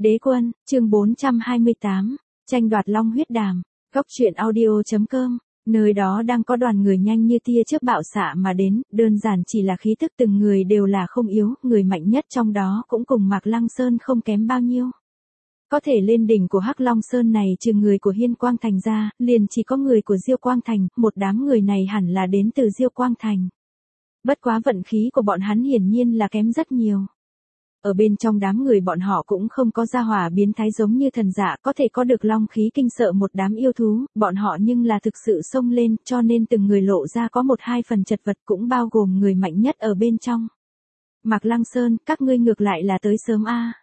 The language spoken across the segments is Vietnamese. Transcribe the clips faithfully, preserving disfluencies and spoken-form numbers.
Đế quân, chương bốn trăm hai mươi tám, tranh đoạt long huyết đàm, góc truyện audio.com, nơi đó đang có đoàn người nhanh như tia chớp bạo xạ mà đến, đơn giản chỉ là khí tức từng người đều là không yếu, người mạnh nhất trong đó cũng cùng Mạc Lăng Sơn không kém bao nhiêu. Có thể lên đỉnh của Hắc Long Sơn này trừ người của Hiên Quang Thành ra, liền chỉ có người của Diêu Quang Thành, một đám người này hẳn là đến từ Diêu Quang Thành. Bất quá vận khí của bọn hắn hiển nhiên là kém rất nhiều. Ở bên trong đám người bọn họ cũng không có gia hỏa biến thái giống như thần dạ có thể có được long khí kinh sợ một đám yêu thú, bọn họ nhưng là thực sự xông lên cho nên từng người lộ ra có một hai phần chật vật cũng bao gồm người mạnh nhất ở bên trong. Mạc Lăng Sơn, các ngươi ngược lại là tới sớm a.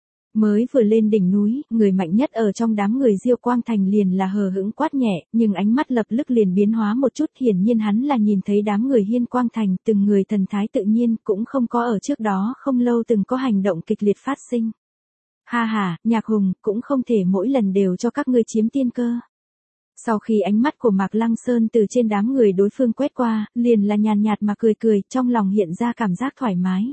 Mới vừa lên đỉnh núi, người mạnh nhất ở trong đám người Diêu Quang Thành liền là hờ hững quát nhẹ, nhưng ánh mắt lập tức liền biến hóa một chút, hiển nhiên hắn là nhìn thấy đám người Hiên Quang Thành, từng người thần thái tự nhiên, cũng không có ở trước đó không lâu từng có hành động kịch liệt phát sinh. Ha ha, Nhạc Hùng, cũng không thể mỗi lần đều cho các ngươi chiếm tiên cơ. Sau khi ánh mắt của Mạc Lăng Sơn từ trên đám người đối phương quét qua, liền là nhàn nhạt mà cười cười, trong lòng hiện ra cảm giác thoải mái.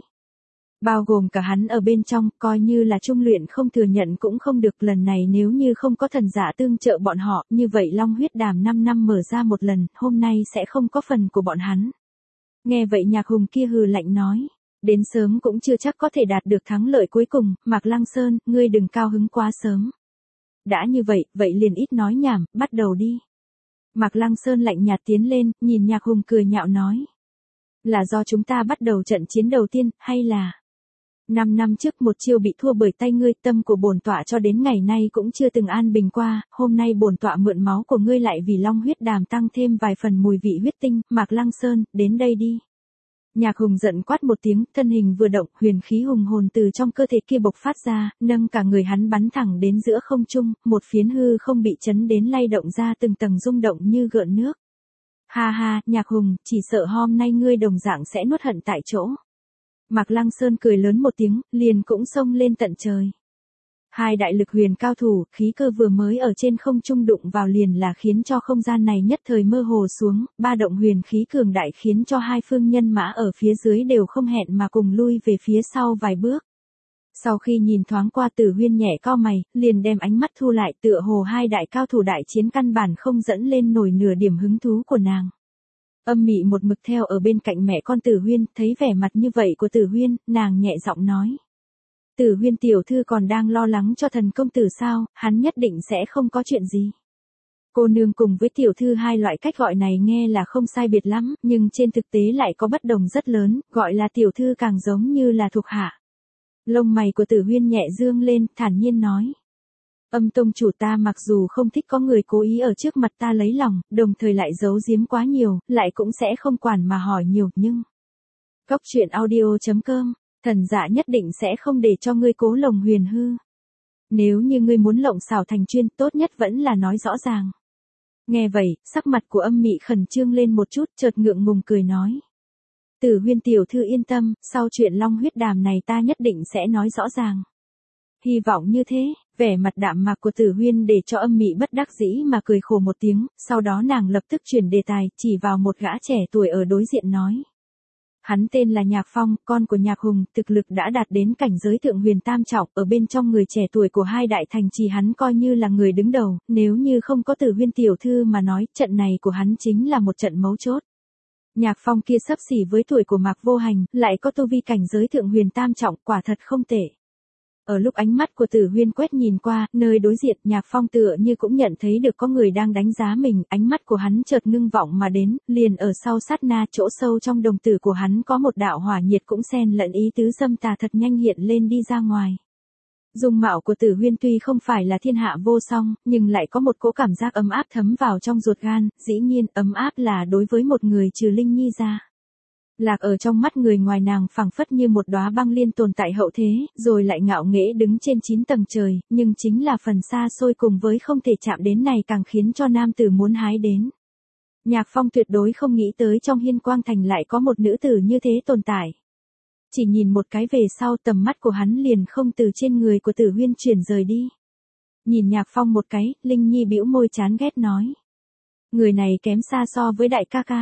Bao gồm cả hắn ở bên trong, coi như là trung luyện không thừa nhận cũng không được, lần này nếu như không có thần giả tương trợ bọn họ, như vậy long huyết đàm năm năm mở ra một lần, hôm nay sẽ không có phần của bọn hắn. Nghe vậy Nhạc Hùng kia hừ lạnh nói, đến sớm cũng chưa chắc có thể đạt được thắng lợi cuối cùng, Mạc Lăng Sơn, ngươi đừng cao hứng quá sớm. Đã như vậy, vậy liền ít nói nhảm, bắt đầu đi. Mạc Lăng Sơn lạnh nhạt tiến lên, nhìn Nhạc Hùng cười nhạo nói. Là do chúng ta bắt đầu trận chiến đầu tiên, hay là... Năm năm trước một chiêu bị thua bởi tay ngươi, tâm của bổn tọa cho đến ngày nay cũng chưa từng an bình qua, hôm nay bổn tọa mượn máu của ngươi lại vì long huyết đàm tăng thêm vài phần mùi vị huyết tinh, Mạc Lăng Sơn, đến đây đi. Nhạc Hùng giận quát một tiếng, thân hình vừa động, huyền khí hùng hồn từ trong cơ thể kia bộc phát ra, nâng cả người hắn bắn thẳng đến giữa không trung, một phiến hư không bị chấn đến lay động ra từng tầng rung động như gợn nước. Ha ha, Nhạc Hùng, chỉ sợ hôm nay ngươi đồng dạng sẽ nuốt hận tại chỗ. Mạc Lăng Sơn cười lớn một tiếng, liền cũng xông lên tận trời. Hai đại lực huyền cao thủ, khí cơ vừa mới ở trên không trung đụng vào liền là khiến cho không gian này nhất thời mơ hồ xuống, ba động huyền khí cường đại khiến cho hai phương nhân mã ở phía dưới đều không hẹn mà cùng lui về phía sau vài bước. Sau khi nhìn thoáng qua Tử Huyên nhẹ cau mày, liền đem ánh mắt thu lại, tựa hồ hai đại cao thủ đại chiến căn bản không dẫn lên nổi nửa điểm hứng thú của nàng. Âm Mị một mực theo ở bên cạnh mẹ con Tử Huyên, thấy vẻ mặt như vậy của Tử Huyên, nàng nhẹ giọng nói. Tử Huyên tiểu thư còn đang lo lắng cho thần công tử sao, hắn nhất định sẽ không có chuyện gì. Cô nương cùng với tiểu thư hai loại cách gọi này nghe là không sai biệt lắm, nhưng trên thực tế lại có bất đồng rất lớn, gọi là tiểu thư càng giống như là thuộc hạ. Lông mày của Tử Huyên nhẹ dương lên, thản nhiên nói. Âm tông chủ ta mặc dù không thích có người cố ý ở trước mặt ta lấy lòng, đồng thời lại giấu giếm quá nhiều, lại cũng sẽ không quản mà hỏi nhiều, nhưng... Góc truyện audio.com, thần dạ nhất định sẽ không để cho ngươi cố lồng huyền hư. Nếu như ngươi muốn lộng xảo thành chuyên, tốt nhất vẫn là nói rõ ràng. Nghe vậy, sắc mặt của Âm Mị khẩn trương lên một chút, chợt ngượng ngùng cười nói. Tử Huyên tiểu thư yên tâm, sau chuyện long huyết đàm này ta nhất định sẽ nói rõ ràng. Hy vọng như thế, vẻ mặt đạm mạc của Tử Huyên để cho Âm Mị bất đắc dĩ mà cười khổ một tiếng, sau đó nàng lập tức chuyển đề tài, chỉ vào một gã trẻ tuổi ở đối diện nói. Hắn tên là Nhạc Phong, con của Nhạc Hùng, thực lực đã đạt đến cảnh giới thượng huyền tam trọng, ở bên trong người trẻ tuổi của hai đại thành trì hắn coi như là người đứng đầu, nếu như không có Tử Huyên tiểu thư mà nói, trận này của hắn chính là một trận mấu chốt. Nhạc Phong kia xấp xỉ với tuổi của Mạc Vô Hành, lại có tu vi cảnh giới thượng huyền tam trọng, quả thật không tệ. Ở lúc ánh mắt của Tử Huyên quét nhìn qua, nơi đối diện, Nhạc Phong tựa như cũng nhận thấy được có người đang đánh giá mình, ánh mắt của hắn chợt ngưng vọng mà đến, liền ở sau sát na chỗ sâu trong đồng tử của hắn có một đạo hỏa nhiệt cũng xen lẫn ý tứ dâm tà thật nhanh hiện lên đi ra ngoài. Dung mạo của Tử Huyên tuy không phải là thiên hạ vô song, nhưng lại có một cỗ cảm giác ấm áp thấm vào trong ruột gan, dĩ nhiên ấm áp là đối với một người trừ Linh Nhi ra. Lạc ở trong mắt người ngoài nàng phảng phất như một đóa băng liên tồn tại hậu thế, rồi lại ngạo nghễ đứng trên chín tầng trời, nhưng chính là phần xa xôi cùng với không thể chạm đến này càng khiến cho nam tử muốn hái đến. Nhạc Phong tuyệt đối không nghĩ tới trong Hiên Quang Thành lại có một nữ tử như thế tồn tại. Chỉ nhìn một cái về sau tầm mắt của hắn liền không từ trên người của Tử Huyên chuyển rời đi. Nhìn Nhạc Phong một cái, Linh Nhi bĩu môi chán ghét nói. Người này kém xa so với đại ca ca.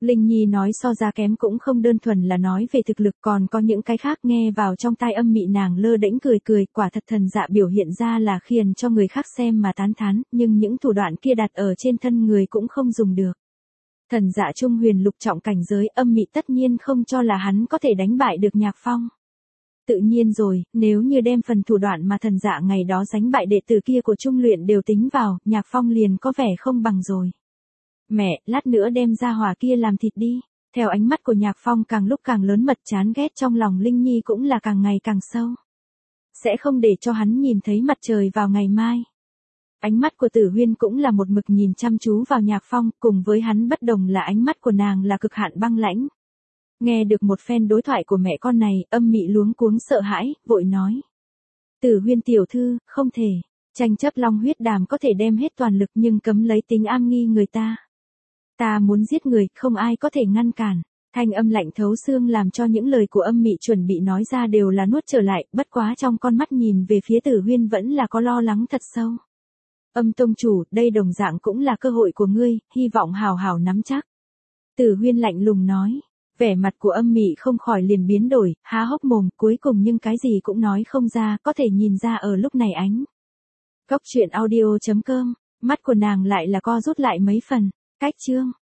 Linh Nhi nói so ra kém cũng không đơn thuần là nói về thực lực, còn có những cái khác. Nghe vào trong tai Âm Mị nàng lơ đễnh cười cười, quả thật thần dạ biểu hiện ra là khiến cho người khác xem mà tán thán, nhưng những thủ đoạn kia đặt ở trên thân người cũng không dùng được. Thần dạ trung huyền lục trọng cảnh giới, Âm Mị tất nhiên không cho là hắn có thể đánh bại được Nhạc Phong. Tự nhiên rồi, nếu như đem phần thủ đoạn mà thần dạ ngày đó đánh bại đệ tử kia của Trung Luyện đều tính vào, Nhạc Phong liền có vẻ không bằng rồi. Mẹ, lát nữa đem ra hỏa kia làm thịt đi. Theo ánh mắt của Nhạc Phong càng lúc càng lớn mật, chán ghét trong lòng Linh Nhi cũng là càng ngày càng sâu. Sẽ không để cho hắn nhìn thấy mặt trời vào ngày mai. Ánh mắt của Tử Huyên cũng là một mực nhìn chăm chú vào Nhạc Phong, cùng với hắn bất đồng là ánh mắt của nàng là cực hạn băng lãnh. Nghe được một phen đối thoại của mẹ con này, Âm Mị luống cuống sợ hãi, vội nói. Tử Huyên tiểu thư, không thể. Tranh chấp long huyết đàm có thể đem hết toàn lực nhưng cấm lấy tính am nghi người ta. Ta muốn giết người, không ai có thể ngăn cản. Thanh âm lạnh thấu xương làm cho những lời của Âm Mị chuẩn bị nói ra đều là nuốt trở lại, bất quá trong con mắt nhìn về phía Tử Huyên vẫn là có lo lắng thật sâu. Âm tông chủ, đây đồng dạng cũng là cơ hội của ngươi, hy vọng hào hào nắm chắc. Tử Huyên lạnh lùng nói. Vẻ mặt của Âm Mị không khỏi liền biến đổi, há hốc mồm, cuối cùng nhưng cái gì cũng nói không ra, có thể nhìn ra ở lúc này ánh. Cốc truyện audio chấm com, mắt của nàng lại là co rút lại mấy phần. Cách chương